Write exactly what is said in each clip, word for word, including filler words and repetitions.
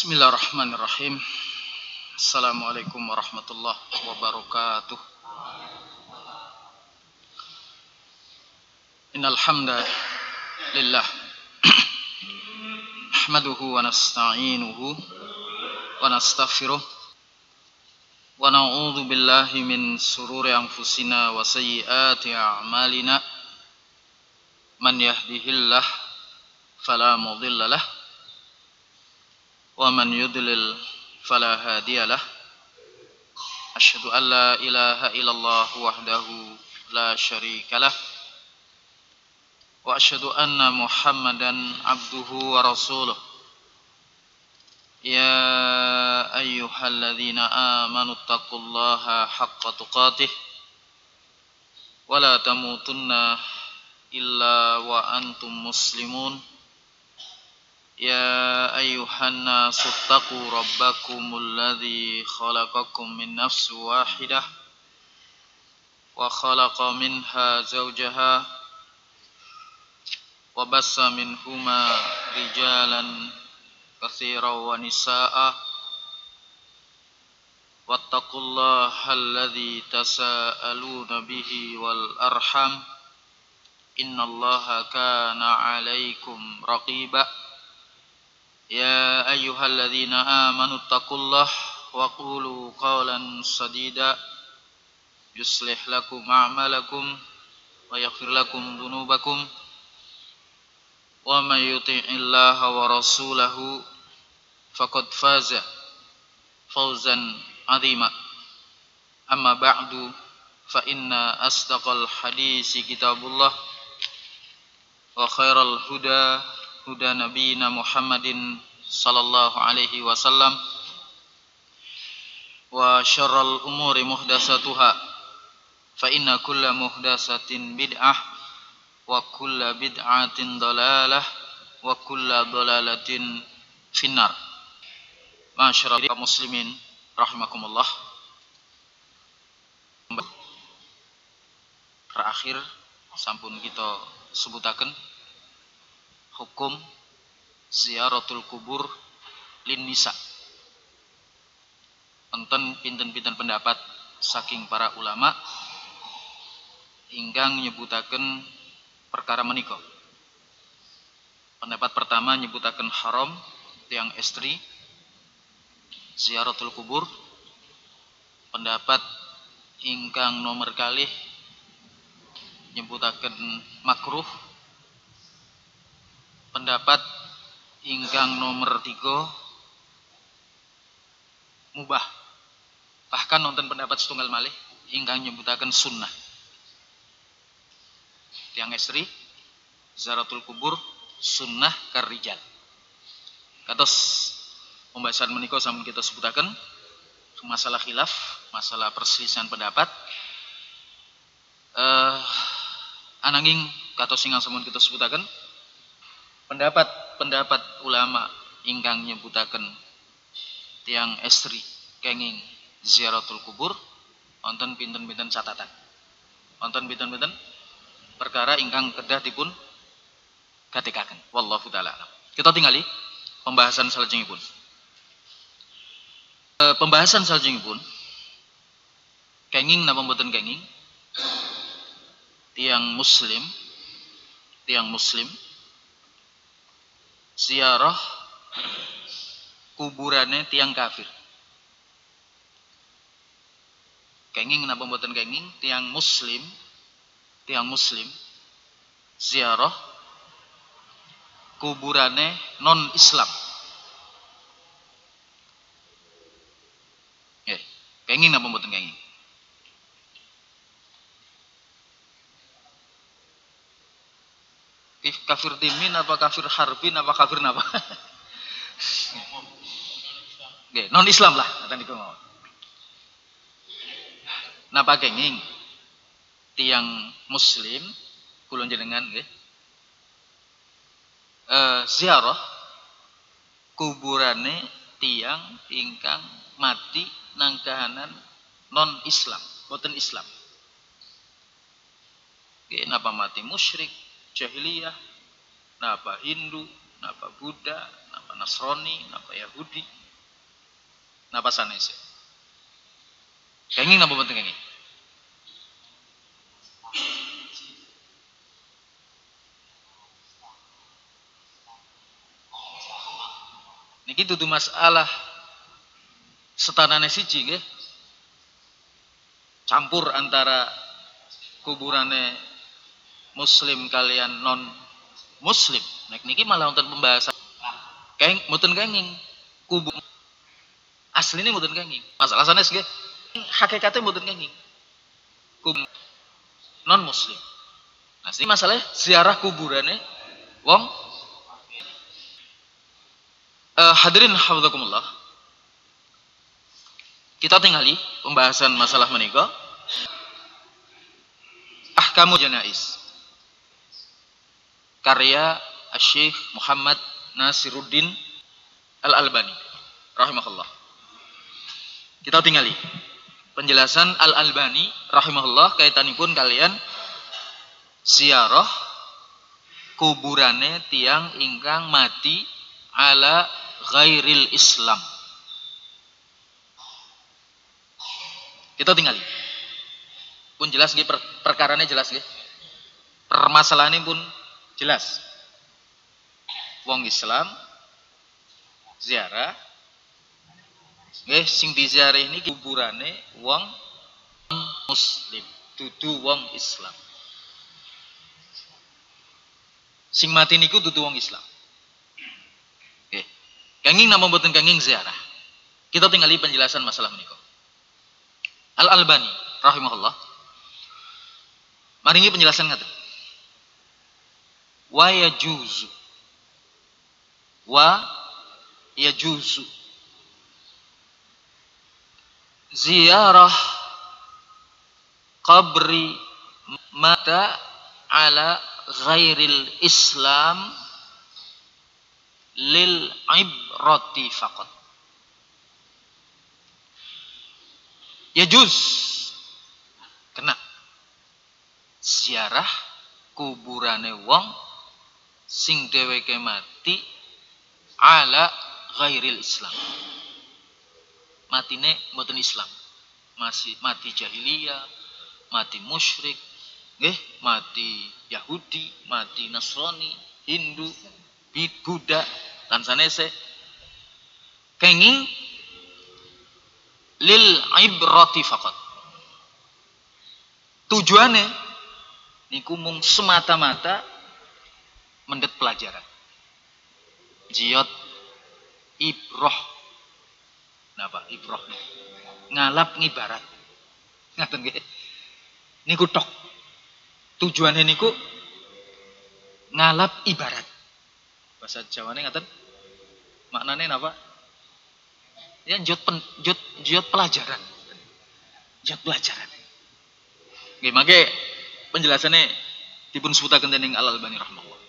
Bismillahirrahmanirrahim. Assalamualaikum warahmatullahi wabarakatuh. Innal hamdalillah nahmaduhu wa nasta'inuhu wa nastaghfiruh wa na'udzu billahi min sururi anfusina wa sayyiati a'malina. Man yahdihillah fala mudilla lah wa man yudlil fala hadiyalah. Asyhadu an la ilaha illallah wahdahu la syarikalah wa asyhadu anna Muhammadan abduhu wa rasuluh. Ya ayyuhalladzina amanu taqullaha haqqa tuqatih wa la tamutunna illa wa antum muslimun. Ya ayyuhan nasu taqu rabbakumul ladzi khalaqakum min nafsin wahidah wa khalaqa minha zawjaha wa bassa minhuma rijalan katsiran wa nisaa'a wattaqullaha alladzi tasaaluna bihi wal arham innallaha kana 'alaikum raqiba. Ya ayyuhalladzina amanu taqullaha wa qulu qawlan sadida yuslih lakum a'malakum wa yaghfir lakum dhunubakum wa may yuti'illaha wa rasulahu faqad faza fawzan 'azima. Amma ba'du fa inna asdaqal hadisi kitabullah wa khairal huda huda nabiyina Muhammadin sallallahu alaihi wasallam wa syarral umuri muhdatsatuha fa inna kulla muhdatsatin bid'ah wa kulla bid'atin dhalalah wa kulla dhalalatin finnar. Ma'asyiral muslimin rahimakumullah. Terakhir sampun kita sebutaken hukum ziaratul kubur lin nisa. Enten pinten-pinten pendapat saking para ulama ingkang nyebutaken perkara menika. Pendapat pertama nyebutaken haram tiang istri ziaratul kubur. Pendapat ingkang nomor kalih nyebutaken makruh. Pendapat ingkang nomor tiga mubah. Bahkan nonton pendapat setunggal malih ingkang nyebutaken sunnah. Tiang istri zaratul kubur sunnah karijal. Kados pembahasan menika sampun kita sebutaken masalah khilaf, masalah perselisihan pendapat. Eh ananging kados ingkang sampun kita sebutaken pendapat-pendapat ulama ingkang nyebutaken tiang estri kenging ziaratul kubur wonten pinten-pinten catatan. Wonten pinten-pinten perkara ingkang kedah dipun gatekaken. Wallahu taala. Kita tingali pembahasan salajengipun. E, pembahasan salajengipun kenging napa mboten kenging tiang muslim tiang muslim ziarah kuburane tiang kafir. Kenging napa mboten kenging tiang muslim tiang muslim ziarah kuburane non Islam. Nggih, kenging napa mboten kenging? Kafir dimin apa kafir harbin apa kafir napa? Nggih, non Islam lah ngoten niku mawon. Napa kenging tiang muslim kula jenengan nggih eh ziarah kuburane tiang ingkang mati nang kahanan non Islam, boten Islam. Nggih, napa mati musyrik, jahiliyah, napa Hindu, napa Buddha, napa napa Nasrani, napa Yahudi, napa sanes. Kenging napa penting kenging? Niki dudu masalah setanane siji nggih. Campur antara kuburane muslim kalian non muslim. Nek niki malah wonten pembahasan keng mboten kenging kubur asline mboten kenging. Masalah sanes nggih. Hakikate mboten kenging. Kubur non muslim. Nah, ini masalah ziarah kuburane wong uh, hadirin hafizakumullah. Kita tinggali pembahasan masalah menika. Ahkamu Janais. Karya Syekh Muhammad Nasiruddin Al-Albani rahimahullah. Kita tinggali penjelasan Al-Albani rahimahullah kaitanipun kalian ziarah kuburane tiang ingkang mati ala ghairil Islam. Kita tinggali. Pun jelas nggih per, perkarane jelas nggih. Permasalahannya pun jelas. Wong Islam ziarah nggih sing diziarah ini kuburane wong muslim, dudu wong Islam. Sing mati niku dudu wong Islam. Nggih. Kenging napa mboten kenging ziarah. Kita tinggali penjelasan masalah menika. Al-Albani rahimahullah maringi penjelasan ngaten. Wa yajuzu wa yajuzu ziarah qabri mata ala ghairil Islam lil ibrati faqat. Yajuz kena ziarah kuburane wong sing dheweke mati ala ghairil Islam. Matine mboten Islam. Masih mati jahiliyah, mati musyrik, nggih, mati Yahudi, mati Nasrani, Hindu, Buddha, lan sanese. Kenging lil ibrati faqat. Tujuane niku mung semata-mata mendet pelajaran. Jiyot ibroh. Napa ibroh? Ngalap ngibarat. Ngaten nggih. Niku tok. Tujuane niku ngalap ibarat. Bahasa Jawane ngaten. Maknane napa? Ya jot pen, jot jot pelajaran. Jot pelajaran. Nggih, mangke penjelasannya dipun sebutaken dening Al-Albani rahimahullah.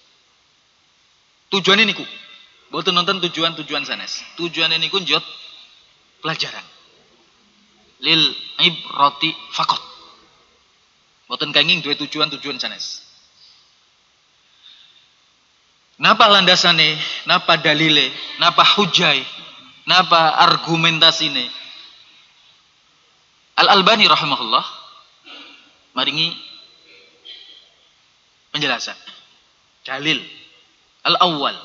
Tujuane niku mboten nonton tujuan-tujuan sanes. Tujuane niku jot pelajaran. Lil ibrati faqat. Mboten kenging duwe tujuan-tujuan sanes. Napa landasane, napa dalile, napa hujai, napa argumentasine? Al-Albani rahimahullah maringi penjelasan. Dalil al-awwal.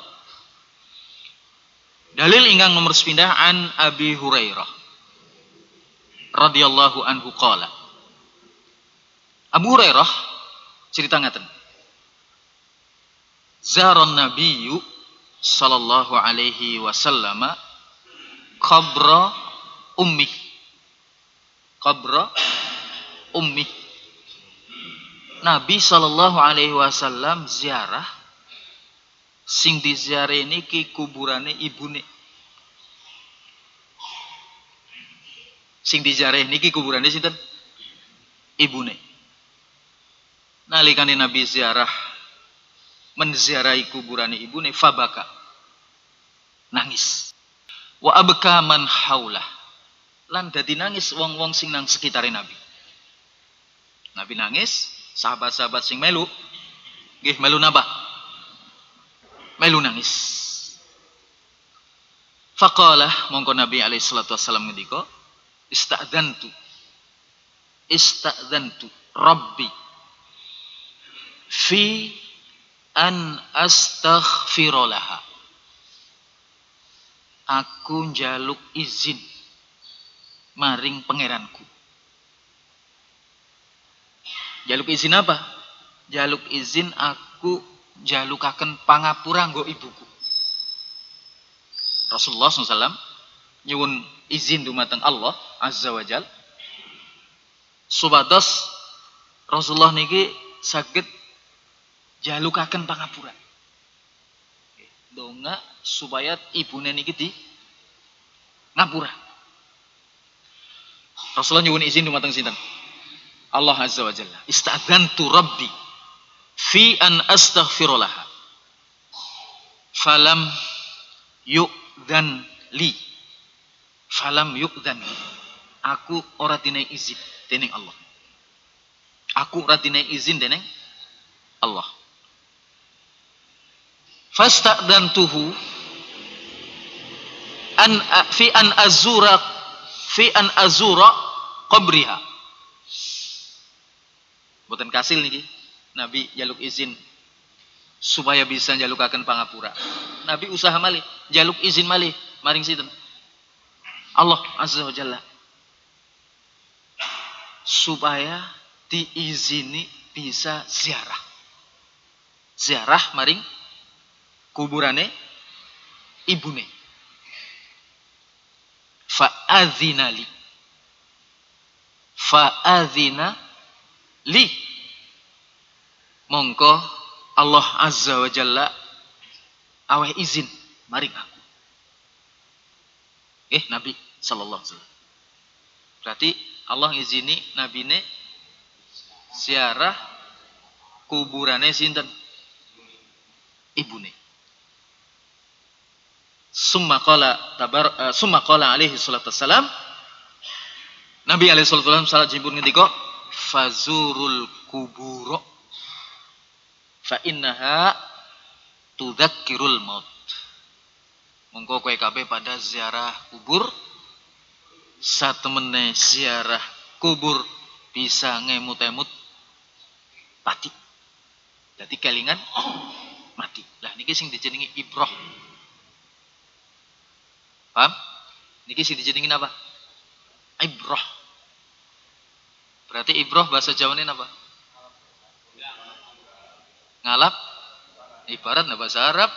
Dalil ingkang nomor sepindah an Abi Hurairah radhiyallahu anhu qala. Abu Hurairah cerita ngaten. Zaron Nabiyyu sallallahu alaihi wasallam qabra ummi. Qabra ummi. Nabi sallallahu alaihi wasallam ziarah sing diziarah niki kuburane ibune. Sing diziarah niki kuburane sinten? Ibune. Nalikane Nabi ziarah menziarahi kuburane ibune fabaka. Nangis. Wa abka man haulah. Lan dadi nangis wong-wong sing nang sekitare Nabi. Nabi nangis, sahabat-sahabat sing melu nggih melu napa? Melu nangis. Faqalah mongko Nabi alaihi salatu wasallam ngendika, istadzantu istadzantu rabbi fi an astaghfira laha. Aku njaluk izin maring pangeranku. Jaluk izin apa? Jaluk izin aku jalukaken pangapura nggo ibuku. Rasulullah sallallahu alaihi wasallam nyuwun izin dumateng Allah azza wa jal supados Rasulullah niki saged jalukaken pangapura. Donga supaya ibune niki di ngapura. Rasulullah nyuwun izin dumateng sinten? Allah azza wa jalla. Istadzantu rabbi fi an astaghfira laha. Falam yu'dhan li. Falam yu'dhan li. Aku ora dinehi izin dening Allah. Aku ora dinehi izin dening Allah. Fasta'dantuhu an fi an azura fi an azura qabriha. Boten kasil niki Nabi jaluk izin supaya bisa jalukaken pangapura. Nabi usaha malih jaluk izin malih maring sinten? Allah azza wa jalla. Supaya diizini bisa ziarah. Ziarah maring kuburane ibune. Fa'adzina li. Fa'adzina li. Mongko Allah azza wa jalla aweh izin maring aku. Eh Nabi sallallahu alaihi wasallam. Berarti Allah ngizini nabine ziarah kuburane sinten? Ibune. Summa qala tabar uh, summa qala alaihi salatu wassalam. Nabi alaihi salatu wassalam salat jipun ngendika fazurul kuburo fa innaha tudzakkirul maut. Monggo kowe kabeh pada ziarah kubur, satemene ziarah kubur bisa ngemut-emut pati. Dadi kelingan mati. Lah niki sing dijenengi ibrah. Paham? Niki sing dijenengi apa? Ibrah. Berarti ibrah bahasa Jawane apa? Ngalap ibarat nah bahasa Arab.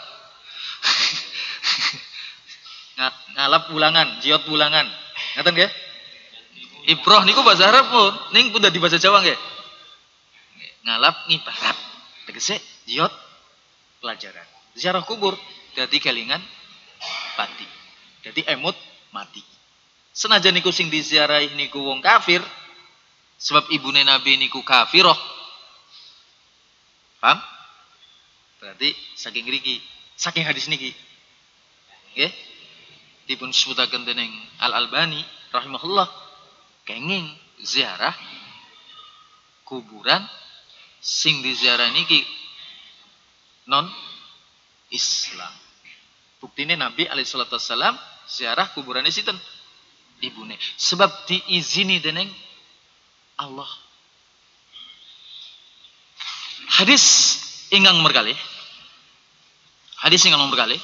Ngalap ulangan, jiot ulangan. Ngaten nggih? Ibrah niku bahasa Arab pun, ning pun di bahasa Jawa nggih. Ngalap ngibarat. Tegese jiot pelajaran. Ziarah kubur dadi kelingan pati. Dadi emut mati. Senajan niku sing diziarahi niku wong kafir, sebab ibune Nabi niku kafirah. Paham? Berarti saking ngriki, saking hadis niki. Nggih. Dipun sebutaken dening Al-Albani rahimahullah kenging ziarah kuburan sing diziarah niki non Islam. Buktine Nabi alaihi salatu wassalam ziarah kuburane sinten? Ibune. Sebab diizini dening Allah. Hadis ingkang nomor kalih. Hadis ingkang nomor kalih.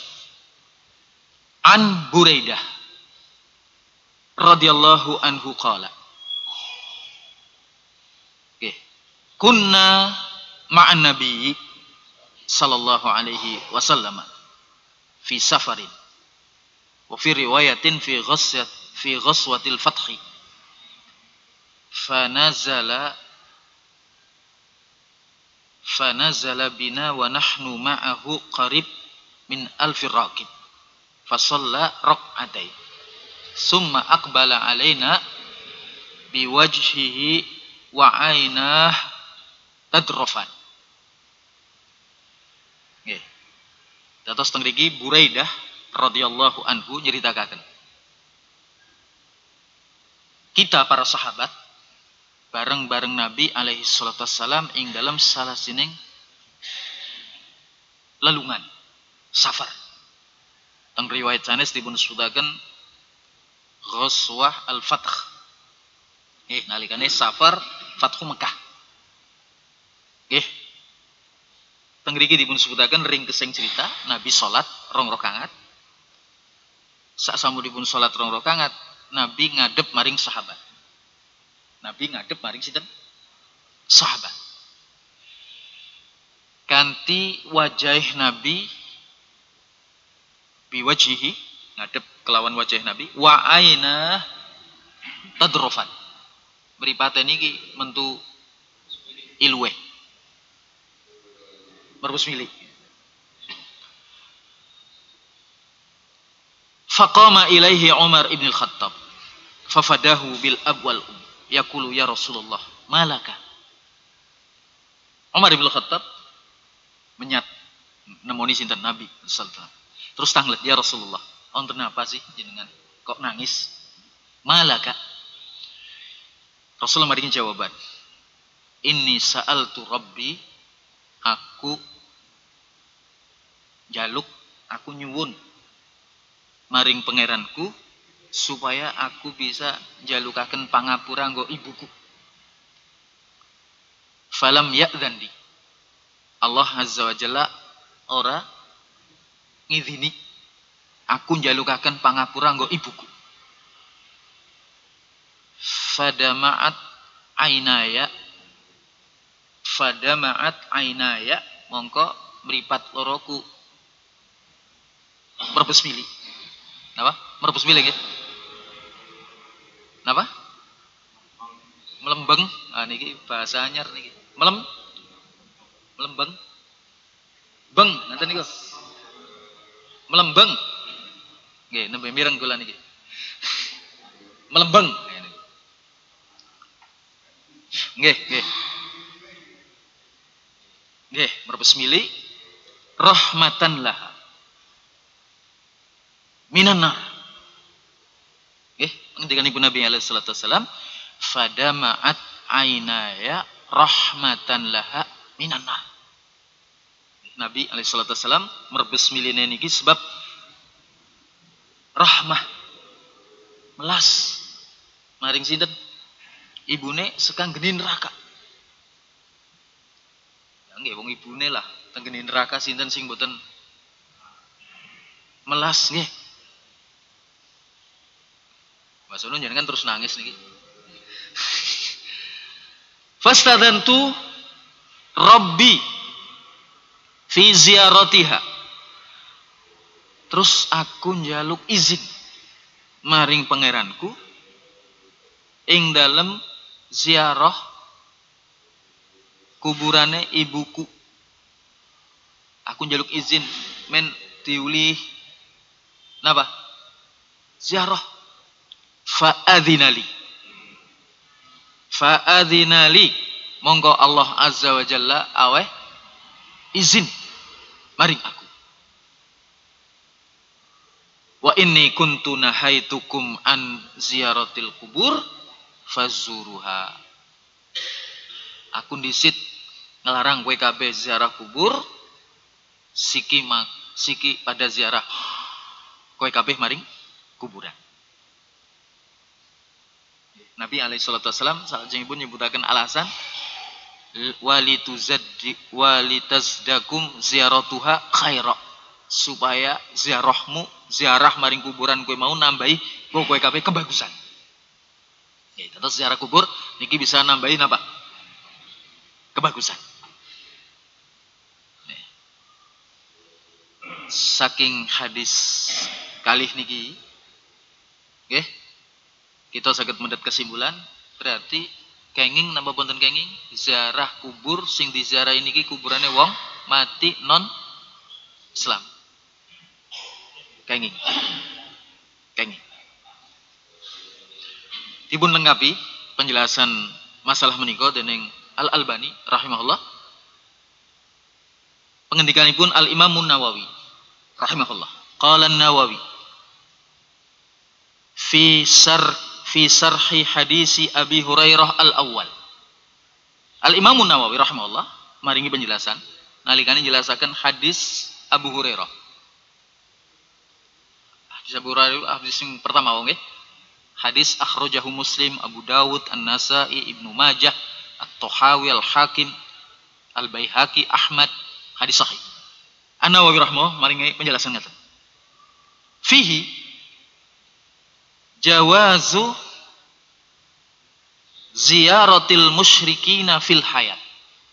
An Buraidah radhiyallahu anhu qala. Oke. Kunna ma'an Nabi sallallahu alaihi wasallam fi safarin wa fi riwayatin fi ghaswat fi ghaswatil fathi fanazala fanazala bina wa nahnu ma'ahu qarib min alfi raqib fasalla raq'atain summa aqbala alaina biwajhihi wa aynah tadrofan. Nggih. Dados teng mriki Buraidah radhiyallahu anhu nyeritakaken. Kita para sahabat bareng-bareng Nabi alaihi salatu wassalam ing dalam salah sining lelungan safar. Teng Teng riwayat sanes dipun sebutaken Ghazwah Al-Fath. Nggih, nalikane safar Fathu Mekah. Nggih. Teng mriki dipun sebutaken ringkesing cerita Nabi salat rong rakaat. Sak sampun salat rong rakaat, Nabi ngadep maring sahabat. Nabi ngadep maring sinten? Sahabat. Kanti wajah Nabi biwajihi ngadep kelawan wajah Nabi wa aina tadrofan. Mripate niki mentu ilwe. Merbus milik. Faqama ilaihi Umar ibn al-Khattab fafadahu bil abwal um yaqulu ya Rasulullah malaka. Umar ibn al-Khattab menyat nemoni sinten Nabi sallallahu alaihi wasallam. Terus tanglet ya Rasulullah, wonten apa sih jenengan kok nangis? Malaka. Rasulullah maringi jawaban. Inni sa'altu Rabbi, aku jaluk, aku nyuwun maring pangeranku supaya aku bisa jalukaken pangapura nggo ibuku. Falam ya'dzandi. Allah Azza wa Jalla ora ngizini aku njalukaken pangapura nggo ibuku. Fadama'at ainaya fadama'at ainaya mongko mripat loroku merbes mili. Napa? Merbes mili nggih. Napa? Melembeng. Ah niki bahasa anyar niki. Melem melembeng. Beng ngaten niku. Melembeng. Nggih, nembe mireng kula niki. Melembeng. Nggih, nggih. Nggih, merbes mili rahmatan laha. Minanar. Nggih, ngendikanipun Nabi alaihi salatu wasalam, fadama'at ainaya rahmatan laha minanar. Nabi alaihi salatu wasalam merbes miline niki sebab rahmah melas maring sinten? Ibune sekang geni neraka. Ya nggih wong ibune lah teng geni neraka sinten sing boten melas nggih. Mas Unu jenengan terus nangis niki. Fastadantu Rabbi fi ziyaratiha. Terus aku njaluk izin maring pangeranku ing dalem ziarah kuburane ibuku. Aku njaluk izin men diuli napa? Ziarah. Fa'adzinali. Fa'adzinali. Monggo Allah Azza wa Jalla aweh izin maring aku. Wa inni kuntu nahaitukum an ziyaratil kubur fazuruha. Aku disit ngelarang kowe kabeh ziarah kubur, siki mak, siki pada ziarah kowe kabeh maring kuburan. Nabi alaihi salatu wasallam salajengipun nyebutaken alasan walituzaddi walitazdakum ziyaratuha khaira, supaya ziarahmu ziarah maring kuburan kowe mau nambahi kowe kabeh kebagusan. Ya, terus ziarah kubur niki bisa nambahin apa? Kebagusan. Nih. Saking hadis kalih niki nggih, kita saged mendhet kesimpulan berarti kenging napa boten kenging ziarah kubur sing diziarah niki kuburane wong mati non Islam. Kenging. Kenging. Dipun lengkapi penjelasan masalah menika dening Al-Albani rahimahullah. Pengendikanipun Al-Imam Nawawi rahimahullah. Qala An-Nawawi fi sar fi sarhi hadisi Abi Hurairah al-awwal. Al-Imam Nawawi rahimahullah maringi penjelasan nalikane jelasaken hadis Abu Hurairah. Hadis Abu Hurairah hadis yang pertama nggih. Hadis akhrajahu Muslim, Abu Dawud, An-Nasa'i, Ibnu Majah, At-Tahawi, Al-Hakim, Al-Baihaqi, Ahmad, hadis sahih. An-Nawawi rahimahullah maringi penjelasan ngaten. Fihi jawazu ziyaratil musyrikina fil hayat.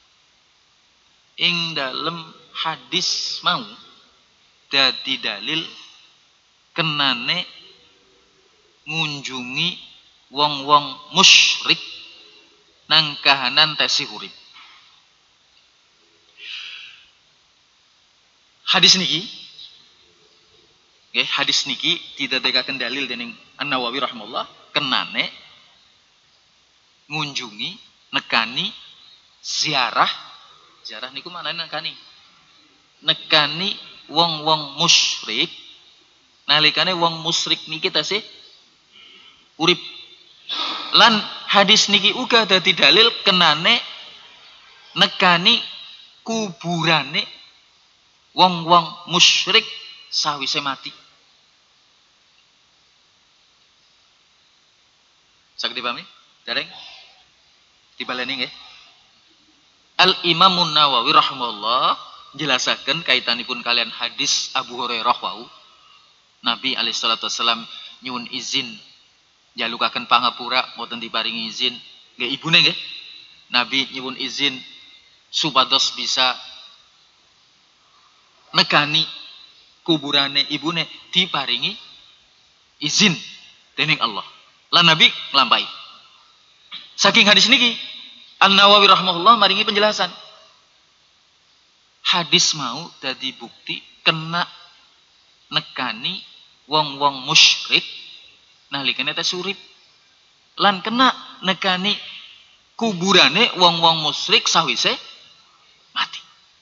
Ing dalem hadis mau dadi dalil kenane ngunjungi wong-wong musyrik nang kahanan tesih urip. Hadis niki nggih, hadis niki didadekaken dalil dening An-Nawawi rahimahullah kenane ngunjungi, nekani, ziarah. Ziarah niku maknane nekani. Nekani wong-wong musyrik nalikane wong musyrik niki tasih urip. Lan hadis niki uga dadi dalil kenane nekani kuburane wong-wong musyrik sawise mati. Saged dipahami? Dereng? Dibaleni nggih. Al Imamun Nawawi rahimahullah jelasaken kaitanipun kalian hadis Abu Hurairah wau. Nabi alaihi salatu wasallam nyuwun izin jalukaken pangapura mboten diparingi izin nggih ibune nggih. Nabi nyuwun izin supados bisa negani kuburane ibune diparingi izin dening Allah. Lan Nabi nglampahi. Saking hadis niki An-Nawawi rahimahullah maringi penjelasan. Hadis mau dadi bukti kena nekani wong-wong musyrik nalikane tes urip. Lan kena nekani kuburane wong-wong musyrik sawise mati.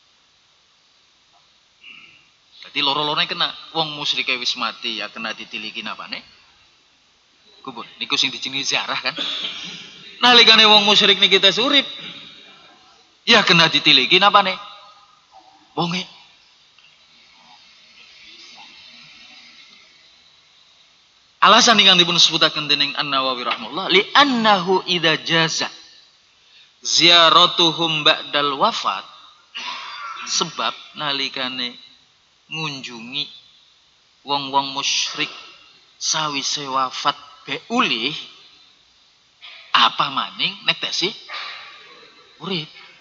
Dadi loro-lorone kena. Wong musyrike wis mati ya kena ditiliki napane? Kubur. Niku sing dijenengi ziarah kan? Nalikane wong musyrik niki tes urip ya kena ditiliki napane? Wonge. Alasan ingkang dipun sebutaken dening An-Nawawi rahimahullah li annahu idza jaza ziyaratuhum ba'dal wafat, sebab nalikane ngunjungi wong-wong musyrik sawise wafat be ulih apa maning nek tesih urip.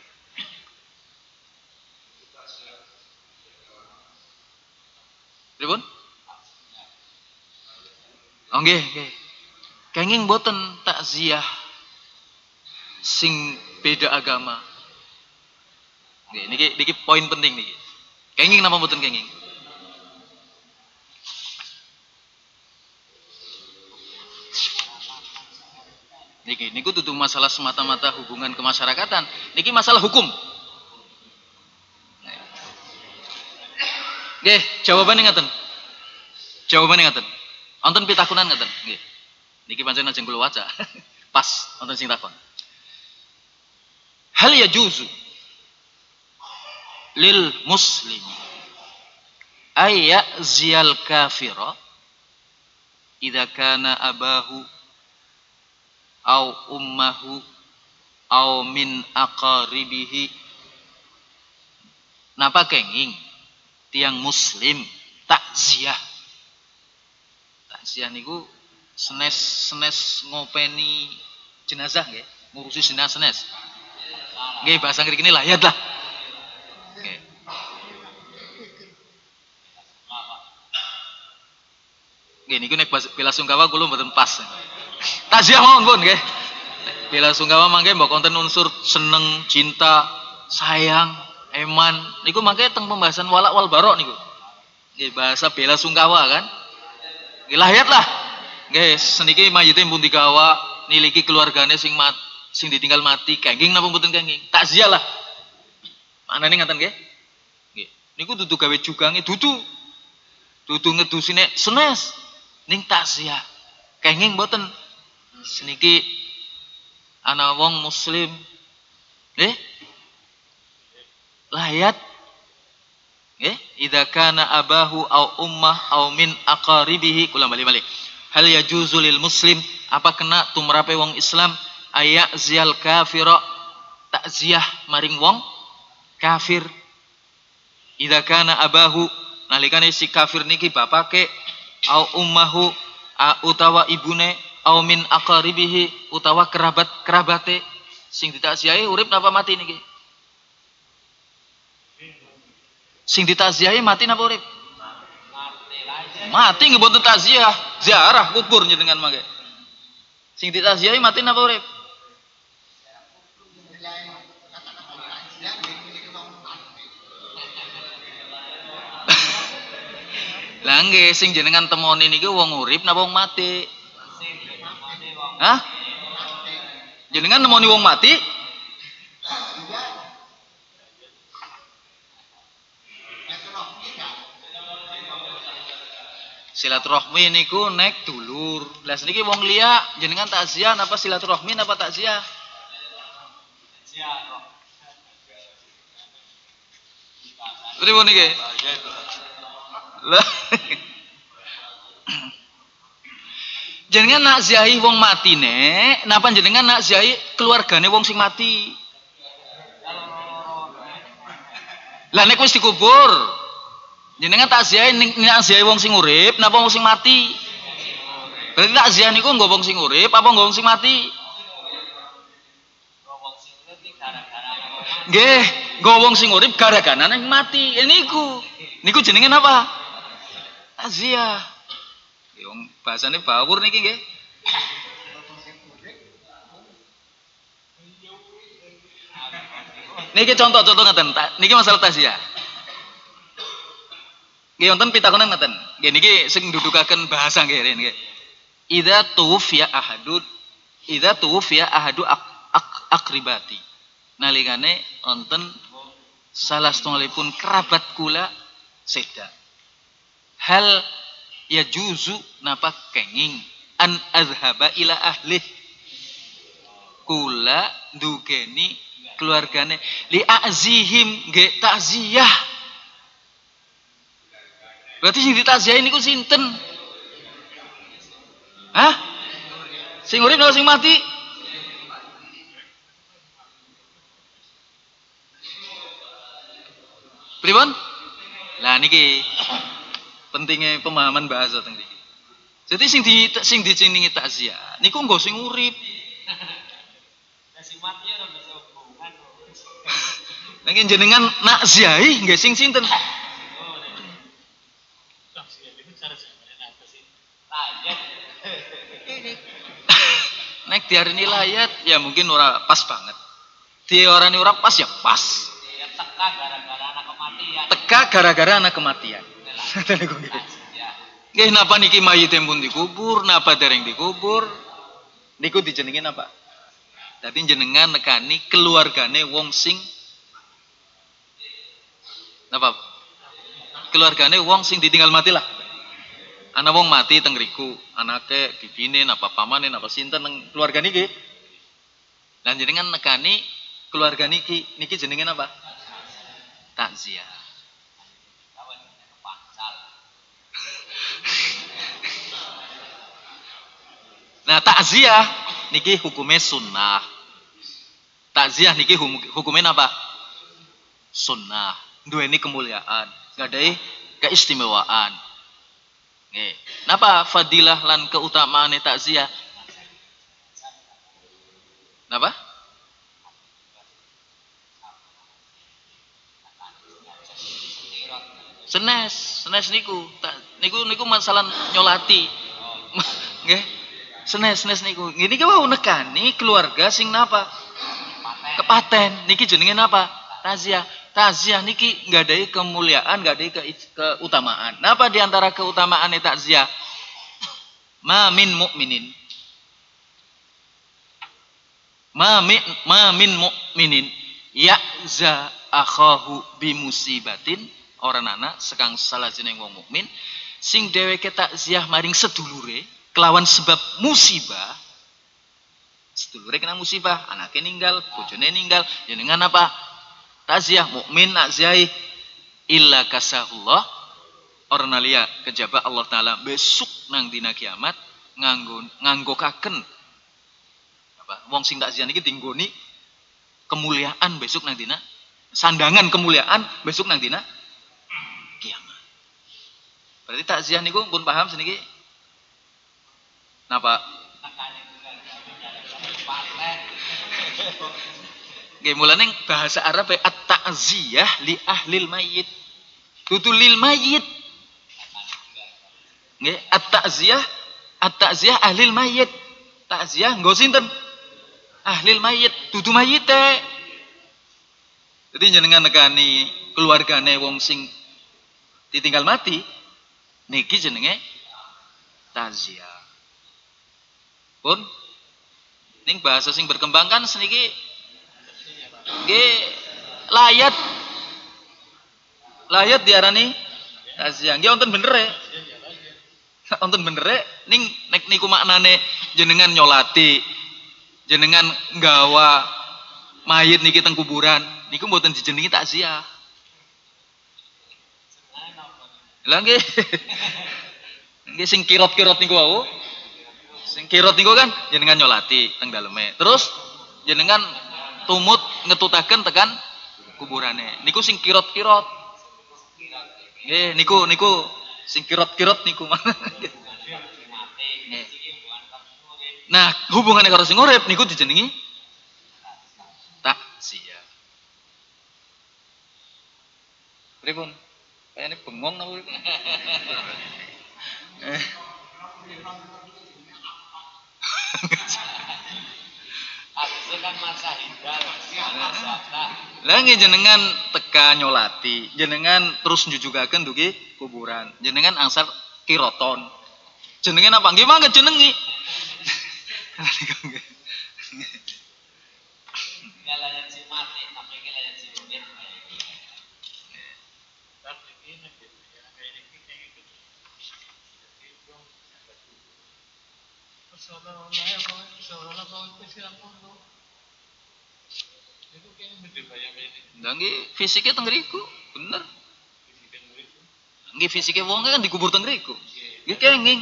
Pripun? Oh nggih, nggih. Kenging boten takziah sing beda agama. Nggih, niki niki poin penting niki. Kenging napa boten kenging? Niki niku dudu masalah semata-mata hubungan kemasyarakatan. Niki masalah hukum. Nggih, jawabannya ngaten. Jawabannya ngaten. Wonten pitakunan ngaten, nggih. Niki pancen ajeng kula waca. Pas wonten sing takon. Hal yajuzu lil muslim ayya ziyal kafira idza kana abahu au ummahu au min aqaribihi. Napa kenging tiang muslim takziah. Takziah niku senes-senes ngopeni jenazah nggih, ngurusi jenazah senes. Nggih bahasa ngriki layat lah. Nggih. Nggih niku nek bela sungkawa kula mboten pas. Takziah mawon pun nggih. Bela sungkawa mangke mbok konten unsur seneng, cinta, sayang, eman. Niku mangke teng pembahasan walak wal barok niku. Nggih bahasa bela sungkawa kan. Nggih layat lah. Nggih seniki mayite pun digawa niliki keluargane sing mat sing ditinggal mati kenging napa mboten kenging. Takziah lah. Maknane ngaten nggih. Nggih. Niku dudu gawe jugange dudu. Dudu ngedusine senes ning takziah. Kenging mboten. Seniki ana wong muslim nggih layat Nggih, idza kana abahu au ummah au min aqaribihi kula bali-bali. Hal yajuzu lil muslim apa kena tumrape wong Islam ayak ziyal kafira takziah maring wong kafir. Idza kana abahu nalikane si kafir niki bapake au ummahu utawa ibune au min aqaribihi utawa kerabat kerabate sing ditakziahi urip napa mati niki? Sing ditaziahi mati napa urip? Mati nggih boten takziah, ziarah kubur njenengan mangke. Sing ditaziahi mati napa urip? Lah nggih sing jenengan temoni niki wong urip napa wong mati? Hah? Jenengan nemoni wong mati? Silaturahmi niku nek dulur. Lah sediki wong liya jenengan takziah napa silaturahmi napa takziah? Pripun niki? Lah jenengan nak ziahi wong mati nek, napa jenengan nak ziahi keluargane wong sing mati? Lah nek wis dikubur, jenengan takziah ning takziah wong sing urip napa wong sing mati? Berarti takziah niku nggo wong sing urip apa nggo wong sing mati? Nggih, nggo wong sing urip gara-gara nang mati. Ini niku. Niku jenengan apa? Takziah. Wong bahasane bawur niki nggih. Niki contoh-contoh ngeten. Niki masalah takziah. Nggih wonten pitakonan ngeten. Nggih niki sing ndudukaken bahasa nggih niki. Idza tuwfiya ahadud idza tuwfiya ahadu ak, ak, akribati. Nalikane wonten salah setunggalipun kerabat kula seda. Hal yajuzu napa kenging an azhaba ila ahli kula ndukeni keluargane li azihim nggih takziah. Berarti sing ditakziahi niku sinten? Hah? Sing urip napa sing mati? Pripun? Lah niki pentingnya pemahaman bahasa teng mriki. Jadi sing di sing dijenengi takziah niku nggo sing urip. Lah sing mati ora bisa hubungan. Nek jenengan nak ziahi nggih sing sinten? Nek diarani layat ya mungkin ora pas banget. Diarani ora pas ya pas. Teka gara-gara anak kematian. Teka gara-gara anak kematian. Nggih napa niki mayite pun dikubur, napa dereng dikubur? Niku dijenengin apa? Dadi jenengan nekani keluargane wong sing napa? Keluargane wong sing ditinggal mati lah. Ana wong mati teng ngriku, anake, bibine, napa pamane, napa sinten nang keluarga niki. Lan jenengan nekani keluarga niki, niki jenenge apa? Takziah. Nah, takziah niki hukumnya sunnah. Takziah niki hukumnya apa? Sunnah. Duweni kemuliaan, ngadai keistimewaan. Nggih. Napa fadilah lan keutamaane takziah? Napa? Senes, senes niku, niku niku masalah nyolati. Nggih. Senes, senes niku. Ngene iki wau nekani keluarga sing napa? Kepaten. Niki jenenge napa? Takziah. Takziah niki nggadahi kemuliaan, nggadahi ke, keutamaan. Napa diantara keutamaan takziah? Ma min mukminin. Ma min ma min mukminin ya'za akhahu bi musibatin orang anak sekang salajenging wong mukmin sing dheweke takziah maring sedulure kelawan sebab musibah. Sedulure kena musibah, anaknya ninggal, bojone ninggal, jenengan apa? Takziah mukmin takziah illa kasahullah orang nalia kejaba Allah taala besok nang dina kiamat nganggo nganggokaken apa wong sing takziah niki tinggoni kemuliaan besok nang dina sandangan kemuliaan besok nang dina kiamat. Berarti takziah niku pun paham seniki napa? Nggih mulane bahasa Arab at-ta'ziyah li ahlil mayyit. Tutu lil mayyit. Nggih, at-ta'ziyah at-ta'ziyah ahlil mayyit. Ta'ziyah nggo sinten? Ahlil mayyit, tutu mayyite. Jadi jenengan nekani keluargane wong sing ditinggal mati niki jenenge ta'ziyah. Pun ning bahasa sing berkembang kan seniki nggih layat layat diarani ta'ziyah. Nggih wonten bener e. Wonten bener e ning nek niku maknane jenengan nyolati, jenengan nggawa mayit niki teng kuburan, niku mboten dijenengi takziah. Lah nggih. Nggih sing kirot-kirot niku wau. Sing kirot niku kan jenengan nyolati teng daleme. Terus jenengan tumut ngetutaken tekan kuburane. Niku sing kirot-kirot. Nggih, niku niku sing kirot-kirot niku. Nah, hubungannya karo sing urip niku dijenengi takziah. Pripun? Kayane bengong napa pripun? Eh. Itu kan masa hidal, masa lah nggih jenengan teka nyolati, jenengan terus njujugaken dugi kuburan. Jenengan angsal kiroton. Jenengan apa? Nggih mangke jenengi. Galayan si mati, tapi galayan si urip. Nggih fisiknya teng ngriku, bener. Nggih fisiknya wong kan dikubur teng ngriku. Nggih kenging.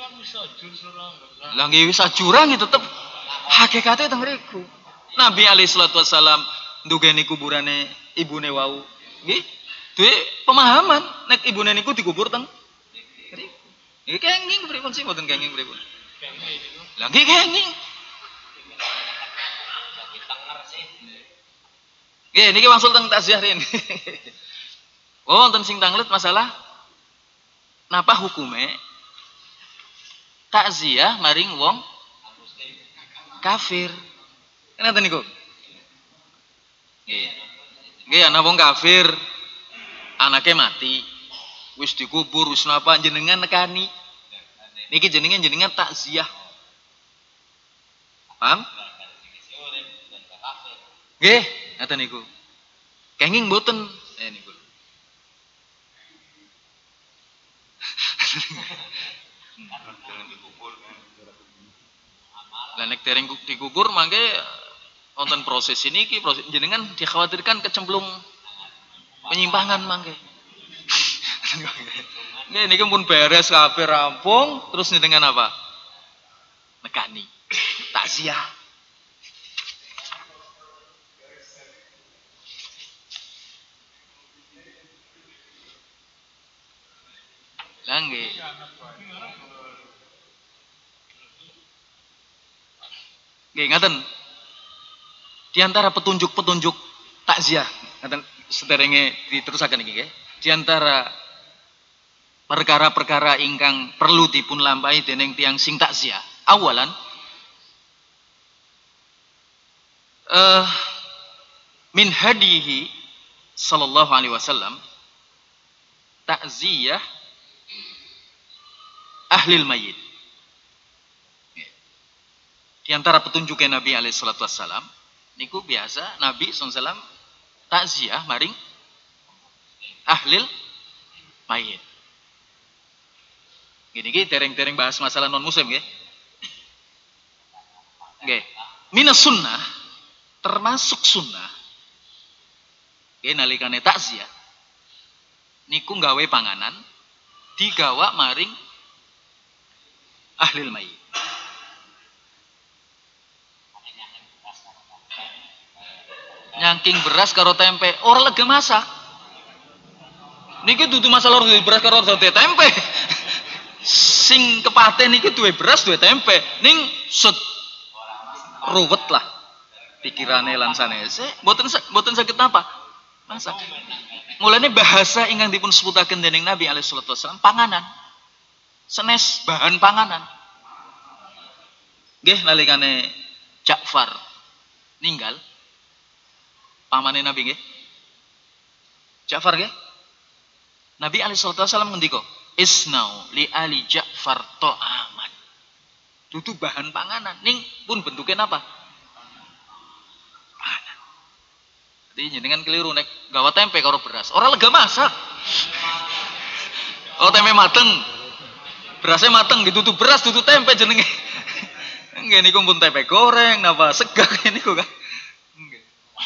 Lah nggih wis ajurang tetep hakikate teng ngriku. Nabi alaihi salatu wasalam ndugeni kuburane ibune wau. Nggih, duwe pemahaman nek ibune niku dikubur teng ngriku. Nggih kenging pripun sih mboten kenging pripun? Lah nggih kenging. Nggih niki wangsul teng takziah rene. Oh wonten sing tanglet masalah napa hukume takziah maring wong kafir. Kenapa niku? Nggih. Nggih ana wong kafir anake mati wis dikubur wis napa jenengan nekani. Niki jenengan jenengan takziah. Paham? Nggih, ngaten niku. Kenging mboten eh niku. Lah nek dereng dikubur mangke wonten proses ini ki proses jenengan dikhawatirkan kecemplung penyimpangan mangke. Nggih niki pun beres kabeh rampung terus dengan apa? Nekani. Takziah. Lah nggih. Nggih ngaten. Di antara petunjuk-petunjuk takziah, ngaten sederenge diterusaken iki nggih. Di antara perkara-perkara ingkang perlu dipun lampahi dening tiyang sing takziah. Awalan uh, min hadihi sallallahu alaihi wasallam takziyah ahlil mayyit. Di antara petunjuknya Nabi alaihi salatu wassalam niku biasa Nabi sallallahu alaihi wasallam takziah maring ahlil mayyit. Gini gini tereng-tereng bahas masalah non muslim nggih. Nggih. Minas sunnah termasuk sunnah. Nggih nalikane takziah. niku nggawe panganan digawa maring ahlil mayit. Nyangking beras karo tempe, ora lega masak. Niki dudu masalah duwe beras karo duwe tempe. Sing kepaten niki duwe beras duwe tempe, ning set ruwet lah pikirane lan sanese, mboten mboten saged napa? Masak. Mulane bahasa ingkang dipun sebutaken dening Nabi alaihi salatu wasallam panganan. Senes bahan panganan. Nggih nalikane Ja'far ninggal pamane Nabi nggih. Ja'far nggih. Nabi alaihi salatu wasallam ngendika, "Isnau li ali Ja'far ta'aman." Dudu bahan panganan ning pun bentuknya apa? Panganan. Jadi jenengan keliru nek gawa tempe karo beras. Ora lega masak. Oh tempe mateng. Berasnya mateng ditutu beras dudu tempe jenenge. Nggih niku pun tempe goreng napa segak niku kan. Nggih.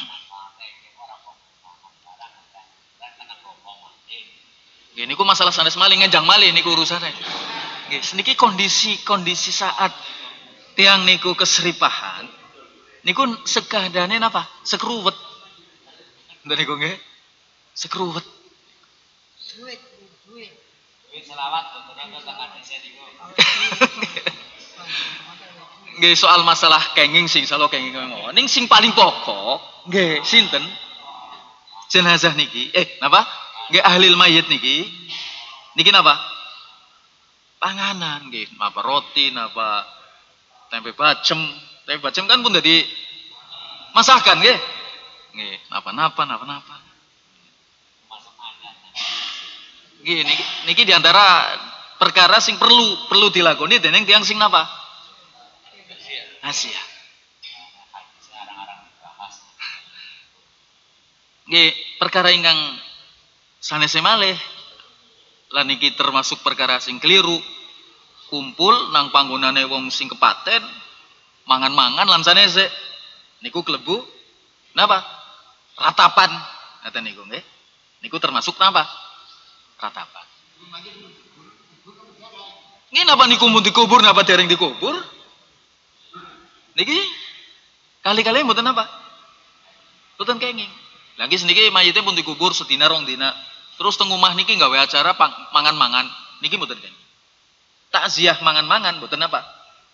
Nggih niku masalah sanes malih ngenjang malih niku urusane. Nggih niki kondisi-kondisi saat tiang niku keseripahan. Niku sekadane napa? Sekruwet. Ndak niku nggih. Sekruwet. Duit, duit. Duit selawat betul tekan desa niku. Nggih soal masalah kenging sing salo kenging ngono. Ning sing paling pokok nggih sinten? Jenazah niki. Eh, napa? Nggih ahlil mayit niki. Niki napa? Panganan nggih, napa roti, napa tempe bacem. Tempe bacem kan pun dadi masakan nggih. Nggih, napa-napa, napa-napa. Nggih niki niki diantara perkara sing perlu perlu dilakoni dening tiyang sing napa? Asia. Nggih, perkara ingkang sanese malih lan iki termasuk perkara sing keliru. Kumpul nang panggonane wong sing kepaten, mangan-mangan lan sanese. Niku klebu napa? Ratapan. Ngaten niku nggih. Niku termasuk napa? Ratapan. Nggih napa niku mun dikubur napa dereng dikubur? Niki kali-kali mboten apa? Mboten kenging. Lagi seniki mayite pun dikubur sedina rong dina. Terus teng omah niki gawe acara mangan-mangan. Niki mboten kenging. Takziah mangan-mangan mboten apa?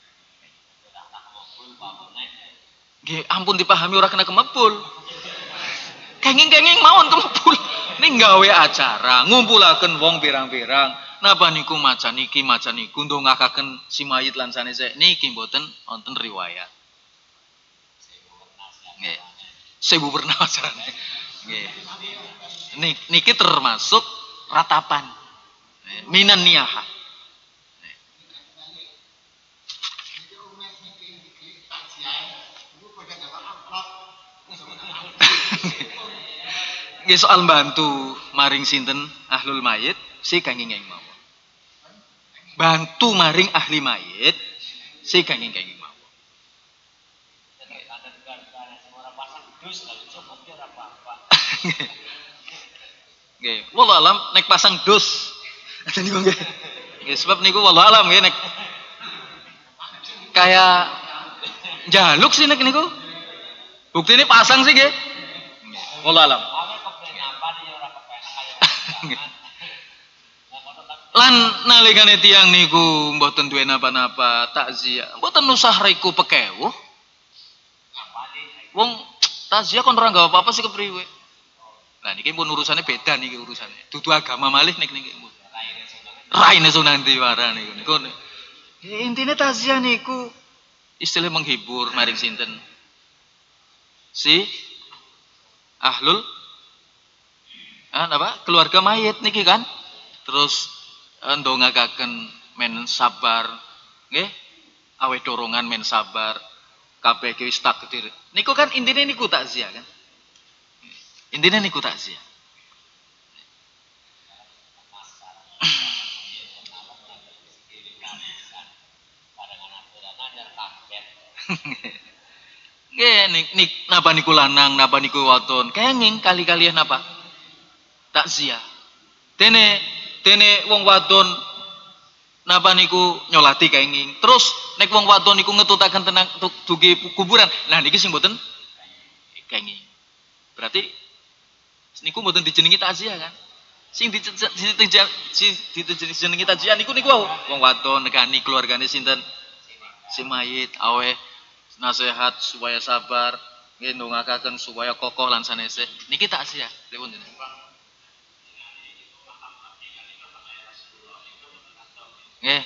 Nggih, ampun dipahami ora kena kemepul. Kenging-kenging mawon kemepul. Ning gawe acara, ngumpulaken wong pirang-pirang. Napa niku macan niki macan niku ndongakaken si mayit lan sanese niki mboten wonten riwayat. Nggih. Sewu pernawasan. Nggih. Niki termasuk ratapan. Minan niyaha. Nggih soal bantu maring sinten ahlul mayit si kenging-kenging mawon. Bantu maring ahli mayit si kenging-kenging mawon. Nggih, wallah alam nek pasang dos. Niku nggih. Nggih sebab niku wallah alam nggih nek kayak jaluk sih nek niku. Buktine pasang sih nggih. Wallah alam. Lan nalikane tiyang niku mboten duwe napa-napa takziah, mboten usah reku pekewuh. Wong takziah kon ora nggawa apa-apa sih kepriwe. Nah niki pun urusane beda niki urusane. Dudu agama malih nek niki. Raine Sunan Diwara niku. Niku intine takziah niku istilah menghibur maring sinten? Si ahlul ah apa? Keluarga mayit niki kan. Terus ndongakaken men sabar nggih awe dorongan men sabar kabeh ki wis takdir niku kan intine niku takziah kan intine niku takziah. Nggih nik nik napa niku lanang napa niku wadon kenging kali-kalian napa takziah Dene dene wong wadon napa niku nyolati kenging. Terus nek wong wadon niku ngetutaken tenang dugi kuburan. Lah niki sing mboten kenging. Berarti niku mboten dijenengi takziah kan? Sing dijenengi takziah niku niku wong wadon negani keluargane sinten? Si mayit aweh nasihat supaya sabar, nggih ndongakaken supaya kokoh lan sanese. Niki takziah. Pripun jenengan? Nggih.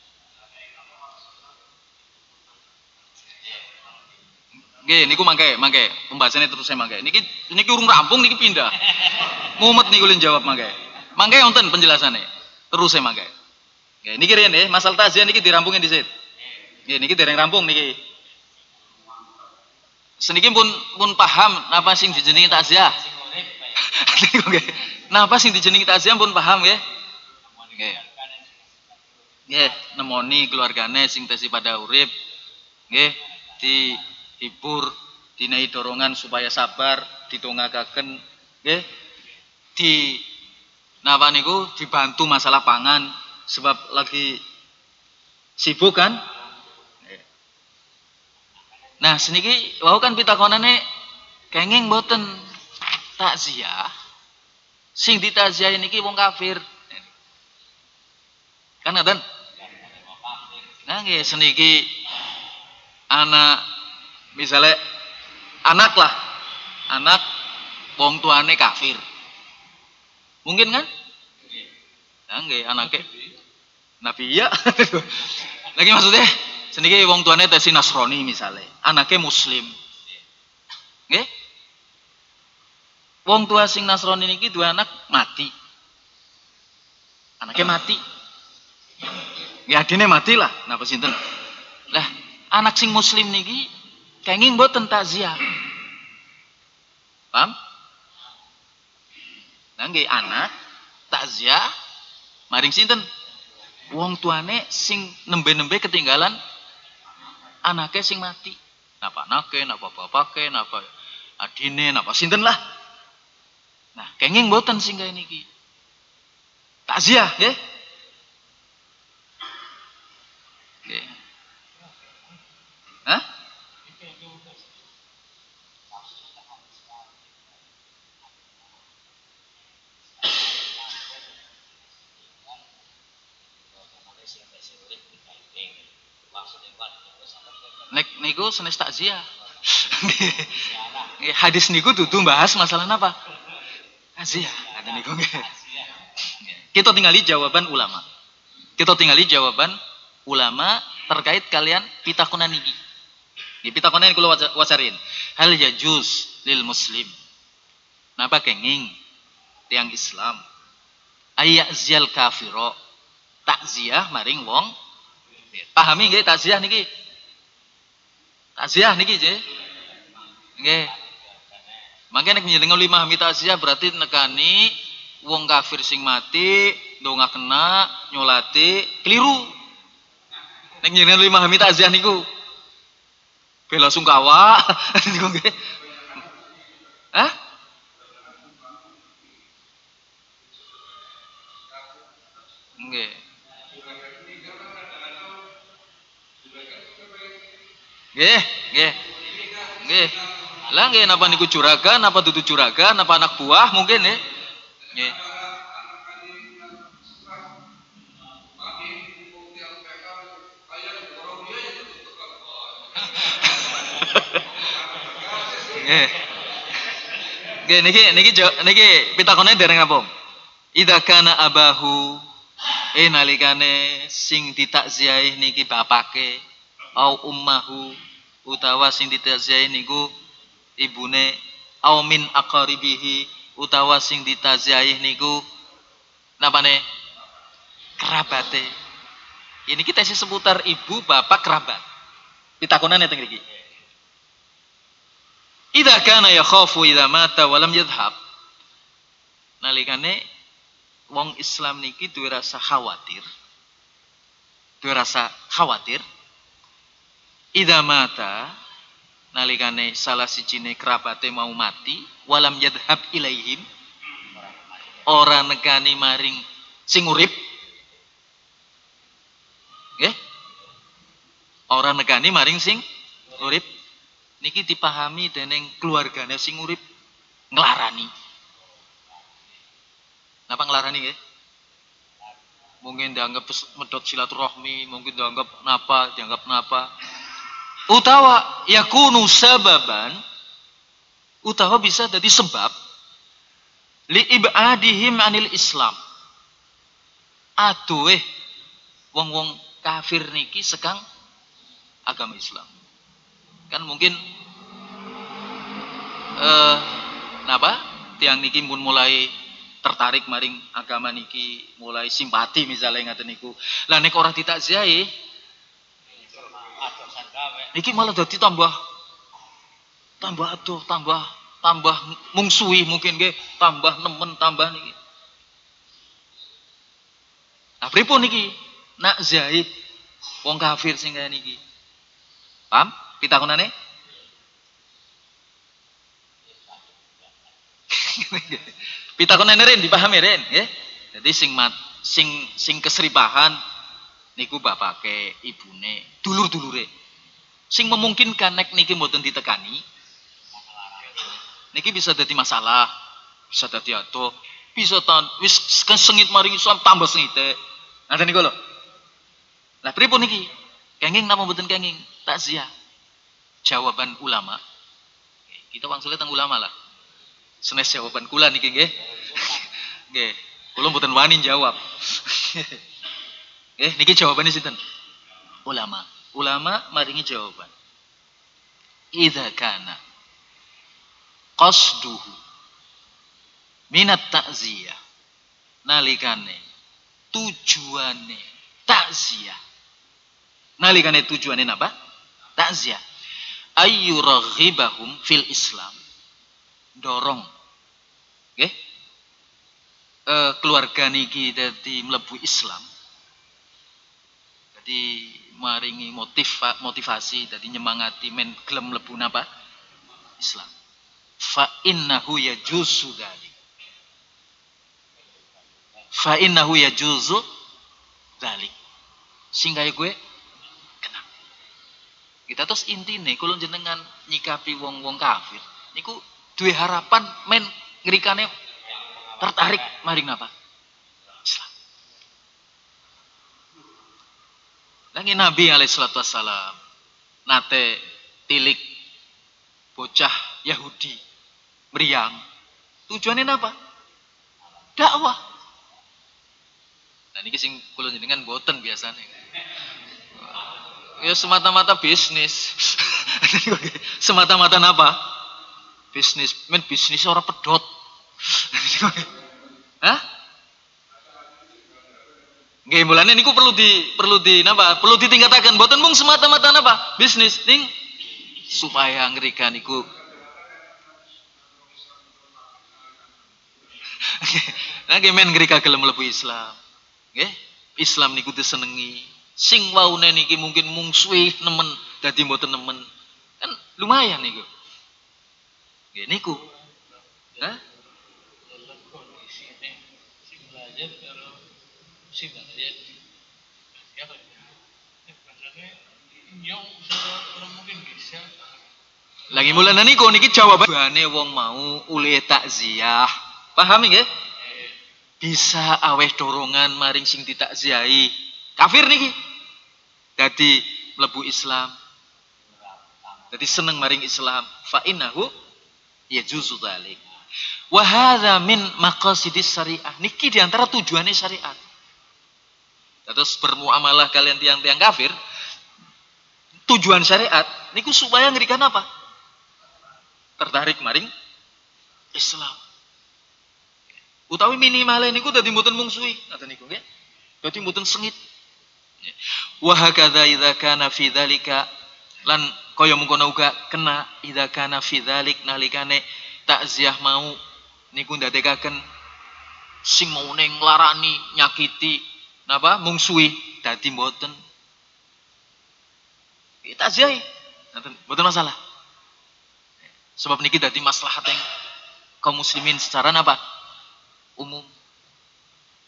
Nggih niku mangke, mangke. Pembahasannya terus saya mangke. Niki niki urung rampung niki pindah. Mumet niku lin jawab mangke. Mangke wonten penjelasannya. Terus saya mangke. Nggih niki riyen nggih, masalah takziah niki dirampungin dhisik. Nggih niki dereng rampung niki. Seniki pun pun paham napa sing dijenengi takziah. Nggih. Napa sing dijenengi takziah pun paham nggih. Nggih. Nggih, nemoni keluargane sing tesih pada urip. Nggih, dihibur, dinai dorongan supaya sabar, didongakaken, nggih. Di napa niku dibantu masalah pangan sebab lagi sibuk kan? Nah, seniki wau kan pitakonane kenging mboten takziah. Sing ditakziah niki wong kafir. Kan ngaten? Nah, nggih seniki anak misalnya anak lah. Anak wong tuane kafir. Mungkin kan? Nah, nggih anake Nabi ya. Lagi maksudnya seniki wong tuane tesi Nasrani misalnya, anaknya muslim. Nggih? Wong tua sing Nasrani niki dua anak mati. Anaknya mati. Ya adine mati lah, napa sinten? Lah, anak sing muslim niki kenging mboten takziah. Paham? Nah, nggih anak takziah maring sinten? Wong tuane sing nembe-nembe ketinggalan anake sing mati. Napa anake, napa bapake, napa adine, napa sinten lah. Nah, kenging mboten sing kaya niki. Takziah nggih. Nggih. Hah? Nek niku senes takziah. Hadis niku dudu bahas masalah napa? Takziah. Ada niku nggih. Kita tinggali jawaban ulama. Kita tinggali jawaban ulama terkait kalian pitakonan niki. Di pitakonan kula wacarin. Hal yajuz lil muslim. Napa kenging tiang Islam ayazil kafiro takziah maring wong. Pahami nggih takziah niki? Takziah niki nggih. Nggih. Mangke nek njenengan lima hami takziah berarti nekani wong kafir sing mati ndongakena nyolati keliru. Nek njenengan lima hami takziah niku bela sungkawa niku nggih. Hah? Nggih. Nggih, nggih. Nggih. Lah nggih napa niku juragan, napa dudu juragan, napa anak buah mungkin nggih. Nggih. Nggih. Nggih niki niki niki pitakone dereng rampung. Idza kana abahu eh nalikane sing ditakziahi niki bapake au ummahu utawa sing ditakziahi niku ibune au min aqaribihi utawa sing ditakziahi niku napane kerabate. Ini kita sih seputar ibu, bapak, kerabat. Pitakonane teng mriki. Idza kana yakhafu idza mata wa lam yadhhab. Nalikane wong Islam niki duwe rasa khawatir. Duwe rasa khawatir. Idza mata nalikane salah sijine kerabate mau mati walam yadhhab ilaihim ora nekani maring sing urip. Nggih? Ora nekani maring sing urip. Niki dipahami dening keluargane sing urip nglarani. Napa nglarani nggih? Mungkin dianggap medot silaturahmi, mungkin dianggap napa, dianggap napa. Utawa yakunu sababan, utawa bisa jadi sebab li ibadihim anil Islam. Aduh eh wong-wong kafir niki sekang agama Islam. Kan mungkin eh napa? Tiang niki pun mulai tertarik maring agama niki, mulai simpati misalnya ngaten niku. Lah nek ora ditakziahi niki malah dadi tambah tambah aduh, tambah tambah mungsuhi mungkin nggih, tambah nemen tambah niki. Nah, pripun niki? Nak zahid wong kafir sing kaya niki. Paham pitakonane? Pitakonane ren dipahami ren, nggih. Jadi sing mat, sing sing keseripahan niku bapake, ibune, dulur-dulure. Sing memungkinkan nek niki mboten ditekani, niki bisa dadi masalah, bisa dadi adoh, bisa tan wis sengit maring Islam tambah sengite. Ngaten niku lho. Lah pripun niki? Kenging napa mboten kenging? Takziah. Jawaban ulama. Kita wangsulnya teng ulama lah. Senes jawaban kula niki nggih. Nggih. Kula mboten wani jawab. Nggih, niki jawabane sinten? Ulama. Ulama maringi jawaban. Idza kana qasduhu minat takziyah nalikane tujuane takziah nalikane tujuane napa? Takziah ayyuraghibahum fil Islam, dorong nggih e, keluarga niki dadi mlebu Islam, dadi maringi motiv motivasi, dadi nyemangati men gelem mlebu napa? Islam. Fa innahu yajuzu dzalik. Fa innahu yajuzu dzalik. Sing gawe gue kena. Kita terus intine kula jenengan nyikapi wong-wong kafir niku duwe harapan men ngrikane tertarik maring napa? Islam. Lagi Nabi alaihi salatu wassalam nate tilik bocah Yahudi meriang. Tujuannya apa? Dakwah. Nah niki sing kula jenengan boten biasane. Ya semata-mata bisnis. Semata-mata apa? Bisnis. Men bisnis ora pedot. Hah? Nggih mulane niku perlu di perlu di napa? Perlu ditingkataken boten mung semata-mata napa? Bisnis ning supaya ngerikan niku. Nggih men ngrika gelem mlebu Islam. Nggih, Islam niku disenengi. Sing waune niki mungkin mungsuhi nemen dadi mboten nemen. Kan lumayan niku. Nggih niku. Hah? Sing belajar karo sing belajar. Ya kan. Rasane yo ora mungkin bisa. Lagi mulane niku niki jawabane wong mau ulih takziah. Paham nggih? Bisa aweh dorongan maring sing ditakziahi. Kafir niki. Dadi mlebu Islam. Dadi seneng maring Islam. Fa innahu yajuzu dzalik. Wa hadza min maqasidis syariah. Niki diantara tujuannya syariat. Terus bermuamalah kalian tiang-tiang kafir. Tujuan syariat niku supaya ngerikan apa? Tertarik maring Islam. Utawi minimal niku dadi mboten mungsuhi, ngaten niku nggih. Dadi mboten sengit. Wa hakadza idza kana fi dzalika lan kaya mengkono uga kena idza kana fi dzalik nalikane takziah mau niku ndadekaken sing mau ning nglarani nyakiti napa mungsuhi dadi mboten. Takziah ngaten mboten masalah. Sebab niki dadi maslahat yang kaum muslimin secara apa? Umum.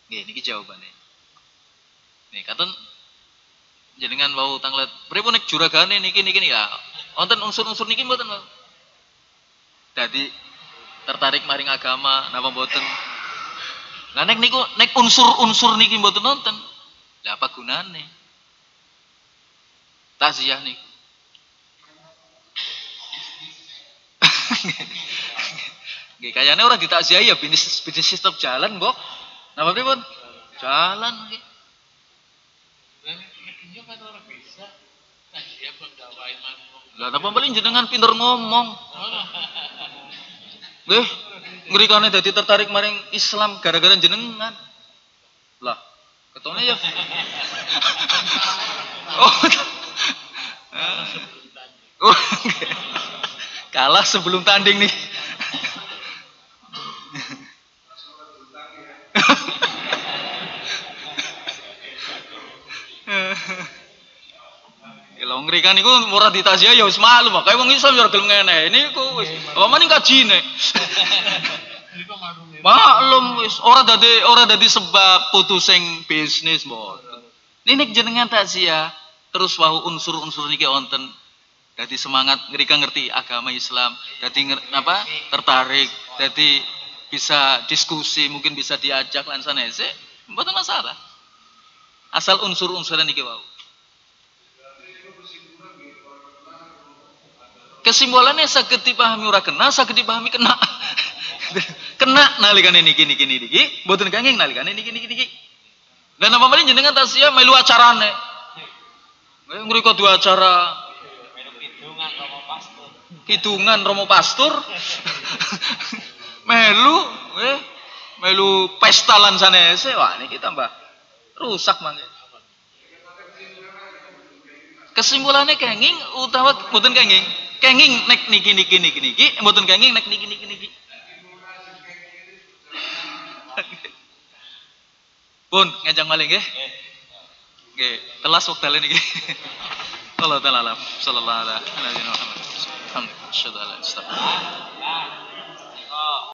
Nggih niki jawabane. Nih katon jenengan wau tanglet pripun nek juragane niki niki nih ya. Wonten unsur-unsur niki mboten, Pak. Dadi tertarik maring agama napa mboten? Lah nek niku nek unsur-unsur niki mboten nonton. Lah apa gunane? Takziah niku. Nggih kayane ora ditakziahi ya bisnis bisnis sistem jalan, Mbok. Napa pripun? Jalan nggih. Lah napa paling jenengan pinter ngomong. Nggih, ngrikane dadi tertarik maring Islam gara-gara jenengan. Lah, ketone ya. Oh. Oh. Kalah sebelum tanding nih. Kalau ngerikan niku ora ditakziah ya wis maklum kok. Kayak wong Islam ya gelem ngene. Niku wis apa maning kajine. Maklum wis ora dadi ora dadi sebab putusing bisnis mboten. Ninik jenengan takziah terus wau unsur-unsur niki wonten dadi semangat ngrika ngerti agama Islam, dadi apa? Tertarik, dadi bisa diskusi, mungkin bisa diajak lan sanese, mboten masalah. Asal unsur-unsur niki wau. Kesimpulannya saged dipahami ora kena, saged dipahami kena. Kena nalikane niki niki niki, mboten kenging nalikane niki niki niki. Dan apa meneh jenengan tasya melu acarane. Eh ngriko dua acara kidungan Romo Pastur. Kidungan Romo Pastur. Melu eh melu pesta lan sanese. Wah niki tambah rusak mangke. Kesimpulannya kenging utawa mboten kenging. Kenging nek niki niki niki niki, mboten kenging nek niki niki niki. Pun ngajeng malih nggih. Nggih, telas wekdal niki. Allah taala sallallahu alaihi wa sallam. Alhamdulillah.